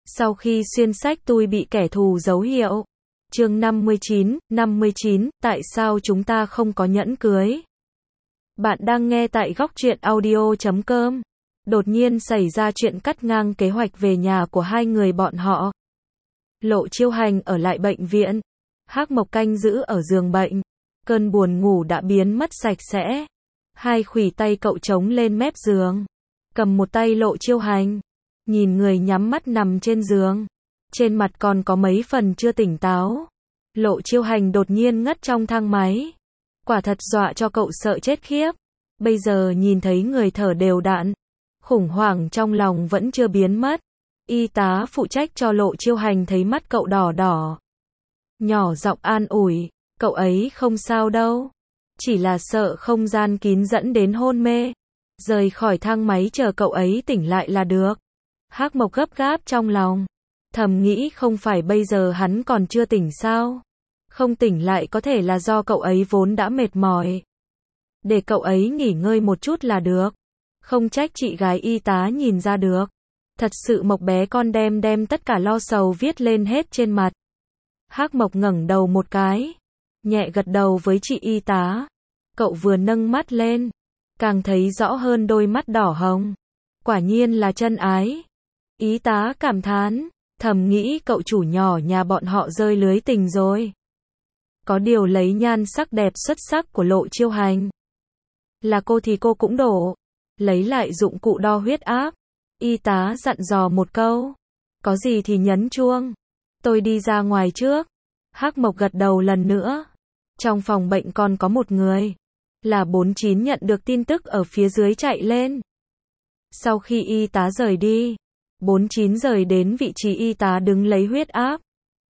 Sau khi xuyên sách tui bị kẻ thù dấu hiệu. Chương 59, tại sao chúng ta không có nhẫn cưới? Bạn đang nghe tại góc truyện audio.com. Đột nhiên xảy ra chuyện cắt ngang kế hoạch về nhà của hai người bọn họ. Lộ Chiêu Hành ở lại bệnh viện. Hắc Mộc canh giữ ở giường bệnh. Cơn buồn ngủ đã biến mất sạch sẽ. Hai khuỷu tay cậu chống lên mép giường. Cầm một tay Lộ Chiêu Hành. Nhìn người nhắm mắt nằm trên giường. Trên mặt còn có mấy phần chưa tỉnh táo. Lộ Chiêu Hành đột nhiên ngất trong thang máy. Quả thật dọa cho cậu sợ chết khiếp. Bây giờ nhìn thấy người thở đều đặn. Khủng hoảng trong lòng vẫn chưa biến mất. Y tá phụ trách cho Lộ Chiêu Hành thấy mắt cậu đỏ đỏ. Nhỏ giọng an ủi, cậu ấy không sao đâu. Chỉ là sợ không gian kín dẫn đến hôn mê. Rời khỏi thang máy chờ cậu ấy tỉnh lại là được. Hắc Mộc gấp gáp trong lòng. Thầm nghĩ không phải bây giờ hắn còn chưa tỉnh sao? Không tỉnh lại có thể là do cậu ấy vốn đã mệt mỏi. Để cậu ấy nghỉ ngơi một chút là được. Không trách chị gái y tá nhìn ra được. Thật sự Mộc bé con đem tất cả lo sầu viết lên hết trên mặt. Hắc Mộc ngẩng đầu một cái. Nhẹ gật đầu với chị y tá. Cậu vừa nâng mắt lên. Càng thấy rõ hơn đôi mắt đỏ hồng. Quả nhiên là chân ái. Y tá cảm thán. Thầm nghĩ cậu chủ nhỏ nhà bọn họ rơi lưới tình rồi. Có điều lấy nhan sắc đẹp xuất sắc của Lộ Chiêu Hành. Là cô thì cô cũng đổ. Lấy lại dụng cụ đo huyết áp. Y tá dặn dò một câu. Có gì thì nhấn chuông. Tôi đi ra ngoài trước. Hắc Mộc gật đầu lần nữa. Trong phòng bệnh còn có một người. Là 49 nhận được tin tức ở phía dưới chạy lên. Sau khi y tá rời đi. 49 rời đến vị trí y tá đứng lấy huyết áp.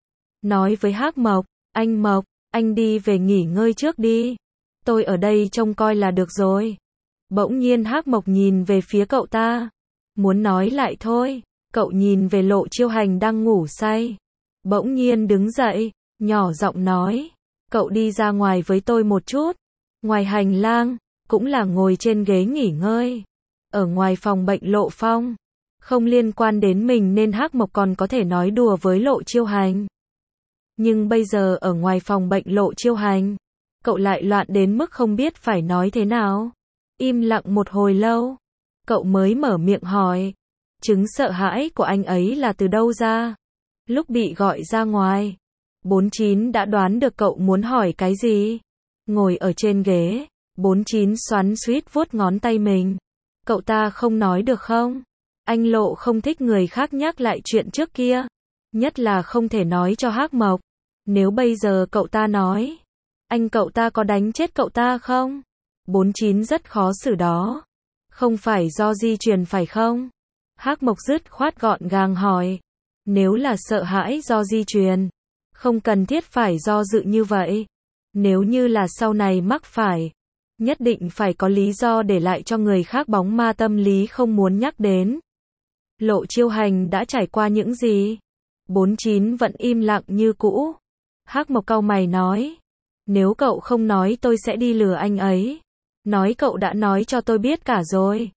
Nói với Hắc Mộc, anh Mộc, anh đi về nghỉ ngơi trước đi. Tôi ở đây trông coi là được rồi. Bỗng nhiên Hắc Mộc nhìn về phía cậu ta. Muốn nói lại thôi. Cậu nhìn về Lộ Chiêu Hành đang ngủ say. Bỗng nhiên đứng dậy, nhỏ giọng nói. Cậu đi ra ngoài với tôi một chút. Ngoài hành lang, cũng là ngồi trên ghế nghỉ ngơi. Ở ngoài phòng bệnh Lộ Phong. Không liên quan đến mình nên Hắc Mộc còn có thể nói đùa với Lộ Chiêu Hành. Nhưng bây giờ ở ngoài phòng bệnh Lộ Chiêu Hành, cậu lại loạn đến mức không biết phải nói thế nào. Im lặng một hồi lâu, cậu mới mở miệng hỏi. Chứng sợ hãi của anh ấy là từ đâu ra? Lúc bị gọi ra ngoài, 49 đã đoán được cậu muốn hỏi cái gì. Ngồi ở trên ghế, 49 xoắn xuýt vuốt ngón tay mình. Cậu ta không nói được không? Anh Lộ không thích người khác nhắc lại chuyện trước kia. Nhất là không thể nói cho Hắc Mộc. Nếu bây giờ cậu ta nói, cậu ta có đánh chết cậu ta không? 49 rất khó xử đó. Không phải do di truyền phải không? Hắc Mộc dứt khoát gọn gàng hỏi. Nếu là sợ hãi do di truyền, không cần thiết phải do dự như vậy. Nếu như là sau này mắc phải, nhất định phải có lý do để lại cho người khác bóng ma tâm lý không muốn nhắc đến. Lộ Chiêu Hành đã trải qua những gì? 49 vẫn im lặng như cũ. Hắc Mộc cau mày nói. Nếu cậu không nói tôi sẽ đi lừa anh ấy. Nói cậu đã nói cho tôi biết cả rồi.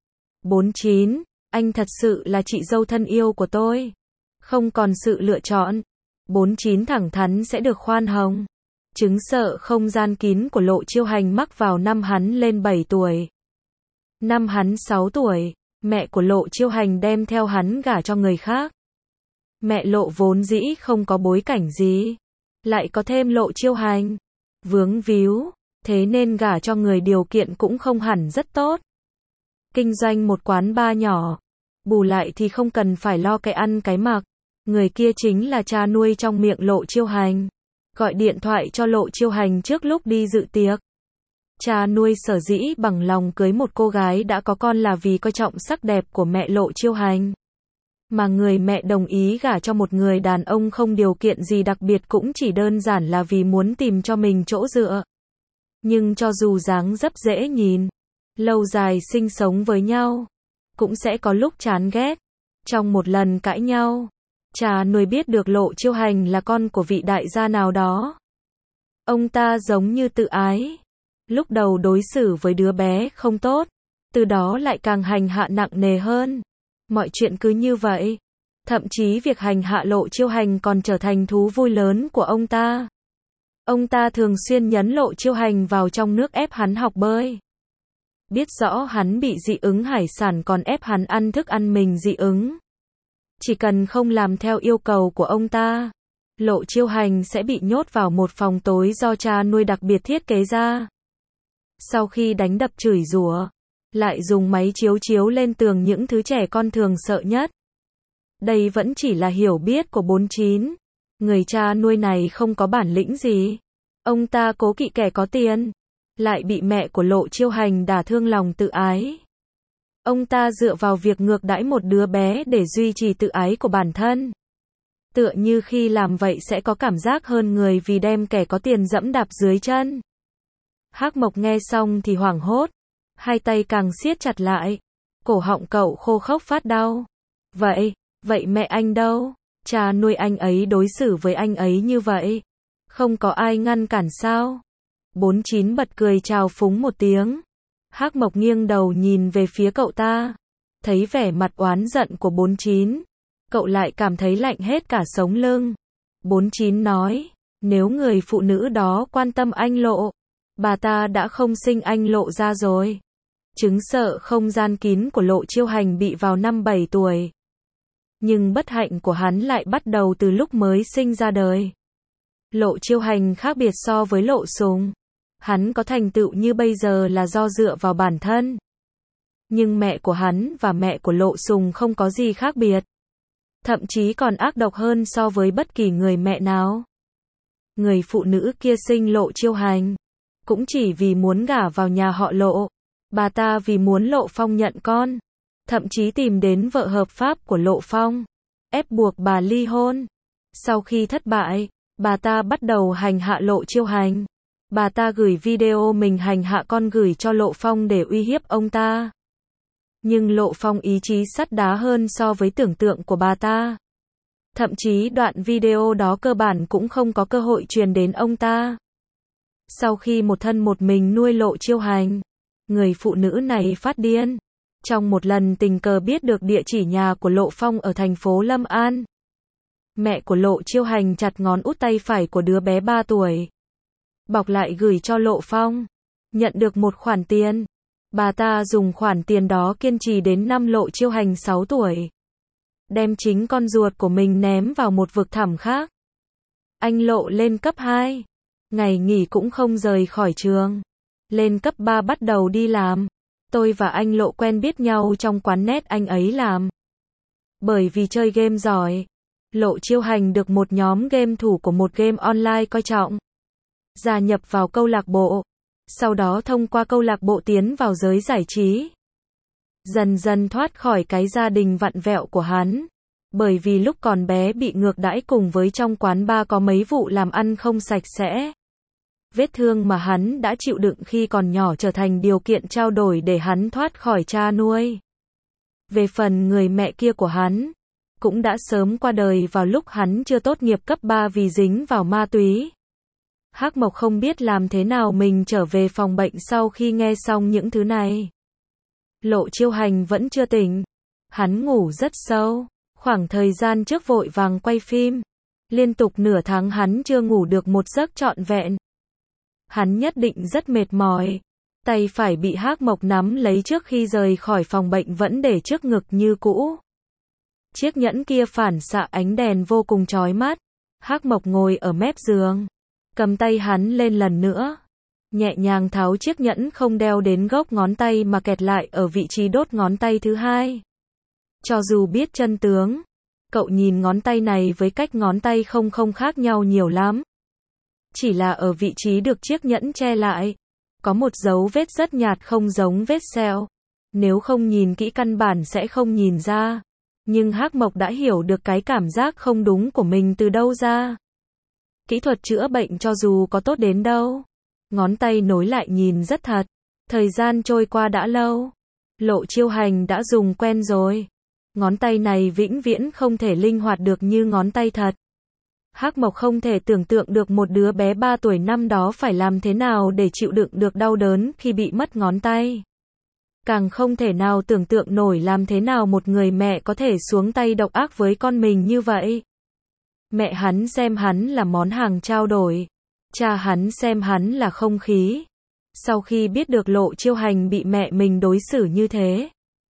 49, anh thật sự là chị dâu thân yêu của tôi. Không còn sự lựa chọn. 49 thẳng thắn sẽ được khoan hồng. Chứng sợ không gian kín của Lộ Chiêu Hành mắc vào năm hắn lên 7 tuổi. Năm hắn 6 tuổi, mẹ của Lộ Chiêu Hành đem theo hắn gả cho người khác. Mẹ Lộ vốn dĩ không có bối cảnh gì. Lại có thêm Lộ Chiêu Hành. Vướng víu, thế nên gả cho người điều kiện cũng không hẳn rất tốt. Kinh doanh một quán bar nhỏ. Bù lại thì không cần phải lo cái ăn cái mặc. Người kia chính là cha nuôi trong miệng Lộ Chiêu Hành. Gọi điện thoại cho Lộ Chiêu Hành trước lúc đi dự tiệc. Cha nuôi sở dĩ bằng lòng cưới một cô gái đã có con là vì coi trọng sắc đẹp của mẹ Lộ Chiêu Hành. Mà người mẹ đồng ý gả cho một người đàn ông không điều kiện gì đặc biệt cũng chỉ đơn giản là vì muốn tìm cho mình chỗ dựa. Nhưng cho dù dáng dấp dễ nhìn, lâu dài sinh sống với nhau, cũng sẽ có lúc chán ghét. Trong một lần cãi nhau, cha nuôi biết được Lộ Chiêu Hành là con của vị đại gia nào đó. Ông ta giống như tự ái. Lúc đầu đối xử với đứa bé không tốt, từ đó lại càng hành hạ nặng nề hơn. Mọi chuyện cứ như vậy. Thậm chí việc hành hạ Lộ Chiêu Hành còn trở thành thú vui lớn của ông ta. Ông ta thường xuyên nhấn Lộ Chiêu Hành vào trong nước ép hắn học bơi. Biết rõ hắn bị dị ứng hải sản còn ép hắn ăn thức ăn mình dị ứng. Chỉ cần không làm theo yêu cầu của ông ta, Lộ Chiêu Hành sẽ bị nhốt vào một phòng tối do cha nuôi đặc biệt thiết kế ra. Sau khi đánh đập chửi rủa, lại dùng máy chiếu chiếu lên tường những thứ trẻ con thường sợ nhất. Đây vẫn chỉ là hiểu biết của 49. Người cha nuôi này không có bản lĩnh gì. Ông ta cố kỵ kẻ có tiền, lại bị mẹ của Lộ Chiêu Hành đả thương lòng tự ái. Ông ta dựa vào việc ngược đãi một đứa bé để duy trì tự ái của bản thân. Tựa như khi làm vậy sẽ có cảm giác hơn người vì đem kẻ có tiền dẫm đạp dưới chân. Hắc Mộc nghe xong thì hoảng hốt, hai tay càng siết chặt lại, cổ họng cậu khô khốc phát đau. Vậy mẹ anh đâu? Cha nuôi anh ấy đối xử với anh ấy như vậy, không có ai ngăn cản sao? 49 bật cười chào phúng một tiếng. Hắc Mộc nghiêng đầu nhìn về phía cậu ta, thấy vẻ mặt oán giận của 49, cậu lại cảm thấy lạnh hết cả sống lưng. 49 nói, nếu người phụ nữ đó quan tâm anh Lộ, bà ta đã không sinh anh Lộ ra rồi. Chứng sợ không gian kín của Lộ Chiêu Hành bị vào năm 7 tuổi. Nhưng bất hạnh của hắn lại bắt đầu từ lúc mới sinh ra đời. Lộ Chiêu Hành khác biệt so với Lộ Sùng. Hắn có thành tựu như bây giờ là do dựa vào bản thân. Nhưng mẹ của hắn và mẹ của Lộ Sùng không có gì khác biệt. Thậm chí còn ác độc hơn so với bất kỳ người mẹ nào. Người phụ nữ kia sinh Lộ Chiêu Hành cũng chỉ vì muốn gả vào nhà họ Lộ. Bà ta vì muốn Lộ Phong nhận con, thậm chí tìm đến vợ hợp pháp của Lộ Phong, ép buộc bà ly hôn. Sau khi thất bại, bà ta bắt đầu hành hạ Lộ Chiêu Hành. Bà ta gửi video mình hành hạ con gửi cho Lộ Phong để uy hiếp ông ta. Nhưng Lộ Phong ý chí sắt đá hơn so với tưởng tượng của bà ta. Thậm chí đoạn video đó cơ bản cũng không có cơ hội truyền đến ông ta. Sau khi một thân một mình nuôi Lộ Chiêu Hành, người phụ nữ này phát điên. Trong một lần tình cờ biết được địa chỉ nhà của Lộ Phong ở thành phố Lâm An. Mẹ của Lộ Chiêu Hành chặt ngón út tay phải của đứa bé 3 tuổi. Bọc lại gửi cho Lộ Phong. Nhận được một khoản tiền. Bà ta dùng khoản tiền đó kiên trì đến năm Lộ Chiêu Hành 6 tuổi. Đem chính con ruột của mình ném vào một vực thẳm khác. Anh Lộ lên cấp 2. Ngày nghỉ cũng không rời khỏi trường. Lên cấp 3 bắt đầu đi làm. Tôi và anh Lộ quen biết nhau trong quán net anh ấy làm. Bởi vì chơi game giỏi, Lộ Chiêu Hành được một nhóm game thủ của một game online coi trọng. Gia nhập vào câu lạc bộ. Sau đó thông qua câu lạc bộ tiến vào giới giải trí. Dần dần thoát khỏi cái gia đình vặn vẹo của hắn. Bởi vì lúc còn bé bị ngược đãi cùng với trong quán bar có mấy vụ làm ăn không sạch sẽ. Vết thương mà hắn đã chịu đựng khi còn nhỏ trở thành điều kiện trao đổi để hắn thoát khỏi cha nuôi. Về phần người mẹ kia của hắn, cũng đã sớm qua đời vào lúc hắn chưa tốt nghiệp cấp 3 vì dính vào ma túy. Hắc Mộc không biết làm thế nào mình trở về phòng bệnh sau khi nghe xong những thứ này. Lộ Chiêu Hành vẫn chưa tỉnh. Hắn ngủ rất sâu. Khoảng thời gian trước vội vàng quay phim. Liên tục nửa tháng hắn chưa ngủ được một giấc trọn vẹn. Hắn nhất định rất mệt mỏi. Tay phải bị Hắc Mộc nắm lấy trước khi rời khỏi phòng bệnh vẫn để trước ngực như cũ. Chiếc nhẫn kia phản xạ ánh đèn vô cùng chói mắt. Hắc Mộc ngồi ở mép giường, cầm tay hắn lên lần nữa. Nhẹ nhàng tháo chiếc nhẫn không đeo đến gốc ngón tay mà kẹt lại ở vị trí đốt ngón tay thứ hai. Cho dù biết chân tướng, cậu nhìn ngón tay này với cách ngón tay không khác nhau nhiều lắm. Chỉ là ở vị trí được chiếc nhẫn che lại, có một dấu vết rất nhạt không giống vết sẹo. Nếu không nhìn kỹ căn bản sẽ không nhìn ra. Nhưng Hắc Mộc đã hiểu được cái cảm giác không đúng của mình từ đâu ra. Kỹ thuật chữa bệnh cho dù có tốt đến đâu, ngón tay nối lại nhìn rất thật. Thời gian trôi qua đã lâu. Lộ Chiêu Hành đã dùng quen rồi. Ngón tay này vĩnh viễn không thể linh hoạt được như ngón tay thật. Hắc Mộc không thể tưởng tượng được một đứa bé 3 tuổi năm đó phải làm thế nào để chịu đựng được đau đớn khi bị mất ngón tay. Càng không thể nào tưởng tượng nổi làm thế nào một người mẹ có thể xuống tay độc ác với con mình như vậy. Mẹ hắn xem hắn là món hàng trao đổi. Cha hắn xem hắn là không khí. Sau khi biết được Lộ Chiêu Hành bị mẹ mình đối xử như thế,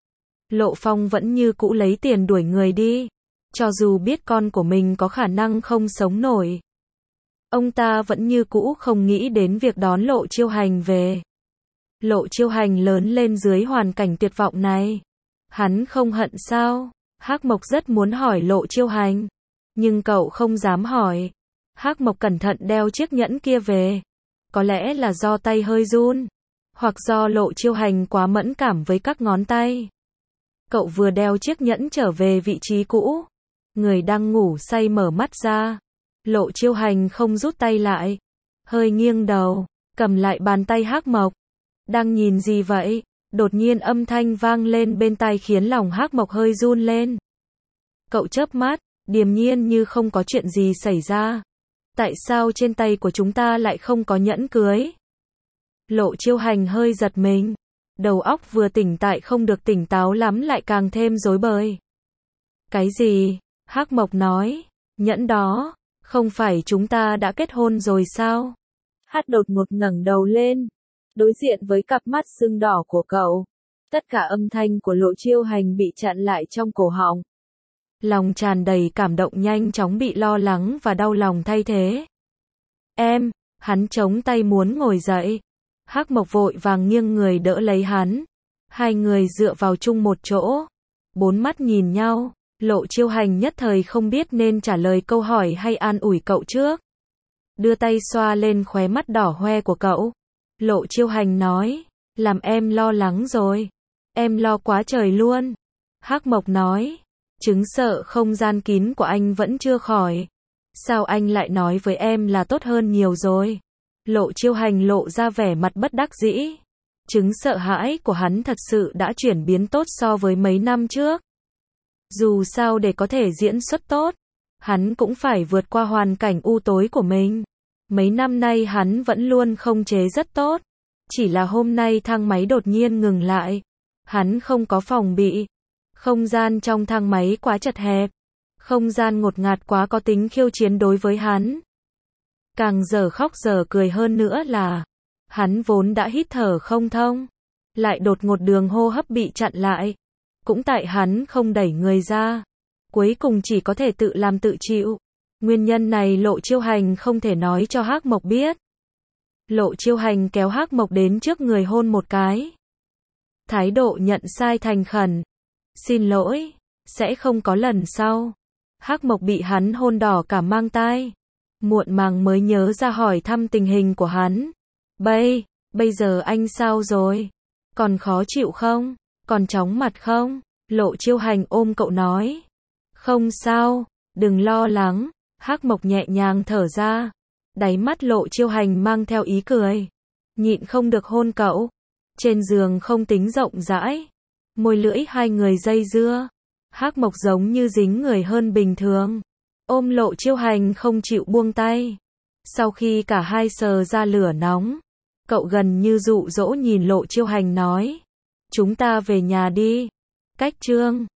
Lộ Phong vẫn như cũ lấy tiền đuổi người đi. Cho dù biết con của mình có khả năng không sống nổi, ông ta vẫn như cũ không nghĩ đến việc đón Lộ Chiêu Hành về. Lộ Chiêu Hành lớn lên dưới hoàn cảnh tuyệt vọng này. Hắn không hận sao? Hắc Mộc rất muốn hỏi Lộ Chiêu Hành, nhưng cậu không dám hỏi. Hắc Mộc cẩn thận đeo chiếc nhẫn kia về. Có lẽ là do tay hơi run, hoặc do Lộ Chiêu Hành quá mẫn cảm với các ngón tay. Cậu vừa đeo chiếc nhẫn trở về vị trí cũ. Người đang ngủ say mở mắt ra. Lộ Chiêu Hành không rút tay lại, hơi nghiêng đầu, cầm lại bàn tay Hắc Mộc. Đang nhìn gì vậy? Đột nhiên âm thanh vang lên bên tai khiến lòng Hắc Mộc hơi run lên. Cậu chớp mắt, điềm nhiên như không có chuyện gì xảy ra. Tại sao trên tay của chúng ta lại không có nhẫn cưới? Lộ Chiêu Hành hơi giật mình. Đầu óc vừa tỉnh tại không được tỉnh táo lắm lại càng thêm rối bời. Cái gì? Hắc Mộc nói. Nhẫn đó, không phải chúng ta đã kết hôn rồi sao? Hát đột ngột ngẩng đầu lên, đối diện với cặp mắt sưng đỏ của cậu. Tất cả âm thanh của Lộ Chiêu Hành bị chặn lại trong cổ họng. Lòng tràn đầy cảm động nhanh chóng bị lo lắng và đau lòng thay thế. Em, hắn chống tay muốn ngồi dậy. Hắc Mộc vội vàng nghiêng người đỡ lấy hắn. Hai người dựa vào chung một chỗ. Bốn mắt nhìn nhau. Lộ Chiêu Hành nhất thời không biết nên trả lời câu hỏi hay an ủi cậu trước. Đưa tay xoa lên khóe mắt đỏ hoe của cậu. Lộ Chiêu Hành nói, làm em lo lắng rồi. Em lo quá trời luôn. Hắc Mộc nói, chứng sợ không gian kín của anh vẫn chưa khỏi. Sao anh lại nói với em là tốt hơn nhiều rồi? Lộ Chiêu Hành lộ ra vẻ mặt bất đắc dĩ. Chứng sợ hãi của hắn thật sự đã chuyển biến tốt so với mấy năm trước. Dù sao để có thể diễn xuất tốt, hắn cũng phải vượt qua hoàn cảnh u tối của mình. Mấy năm nay hắn vẫn luôn không chế rất tốt. Chỉ là hôm nay thang máy đột nhiên ngừng lại. Hắn không có phòng bị. Không gian trong thang máy quá chật hẹp. Không gian ngột ngạt quá có tính khiêu chiến đối với hắn. Càng giờ khóc giờ cười hơn nữa là, hắn vốn đã hít thở không thông, lại đột ngột đường hô hấp bị chặn lại. Cũng tại hắn không đẩy người ra, cuối cùng chỉ có thể tự làm tự chịu. Nguyên nhân này Lộ Chiêu Hành không thể nói cho Hắc Mộc biết. Lộ Chiêu Hành kéo Hắc Mộc đến trước người hôn một cái. Thái độ nhận sai thành khẩn. Xin lỗi, sẽ không có lần sau. Hắc Mộc bị hắn hôn đỏ cả mang tai. Muộn màng mới nhớ ra hỏi thăm tình hình của hắn. Bây giờ anh sao rồi? Còn khó chịu không? Còn chóng mặt không? Lộ Chiêu Hành ôm cậu nói. Không sao, đừng lo lắng. Hắc Mộc nhẹ nhàng thở ra. Đáy mắt Lộ Chiêu Hành mang theo ý cười. Nhịn không được hôn cậu. Trên giường không tính rộng rãi. Môi lưỡi hai người dây dưa. Hắc Mộc giống như dính người hơn bình thường. Ôm Lộ Chiêu Hành không chịu buông tay. Sau khi cả hai sờ ra lửa nóng, cậu gần như dụ dỗ nhìn Lộ Chiêu Hành nói. Chúng ta về nhà đi. Cách chương